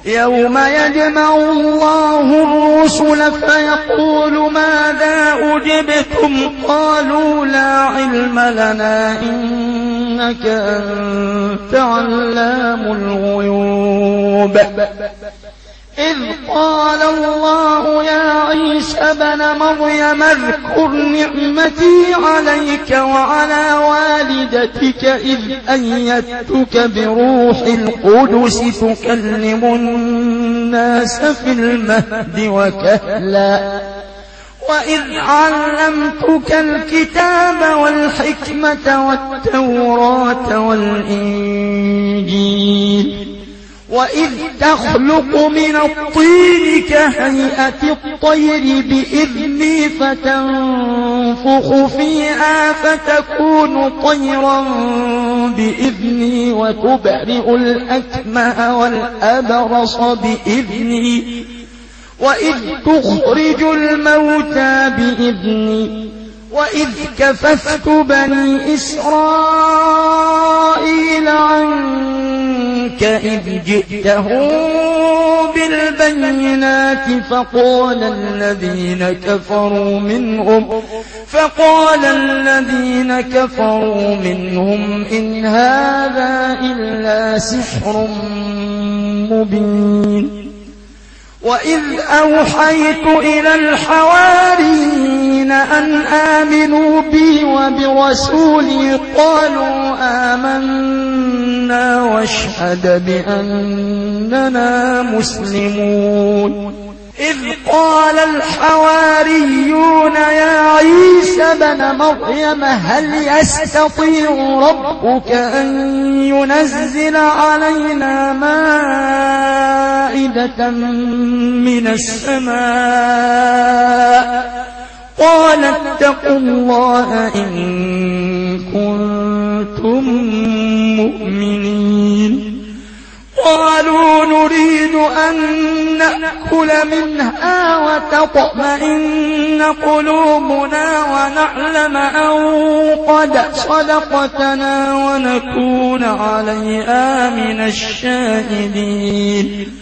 يوم يجمع الله الرسل فيقول ماذا أجبتم قالوا لا علم لنا إنك أنت علام الغيوب إذ قال الله يا عيسى ابن مريم اذكر نعمتي عليك وعلى والدتك إذ أيدتك بروح القدس تكلم الناس في المهد وكهلا وإذ علمتك الكتاب والحكمة والتوراة والإنجيل وإذ تخلق من الطين كهيئة الطير بإذني فتنفخ فيها فتكون طيرا بإذني وتبرئ الأكمه والأبرص بإذني وإذ تخرج الموتى بإذني وإذ كففت بني إسرائيل عنك إذ جئتهم بالبينات فقال الذين كفروا منهم إن هذا إلا سحر مبين وإذ أوحيت إلى الحواريين أن آمنوا بي وبرسولي قالوا آمنا واشهد بأننا مسلمون إذ قال الحواريون يا عيسى ابن مريم هل يستطيع ربك أن ينزل علينا مائدة من السماء قال اتقوا الله إن كنتم مؤمنين قالوا نريد أن نأكل منها وتطمئن قلوبنا ونعلم أن قد صدقتنا ونكون عليها من الشاهدين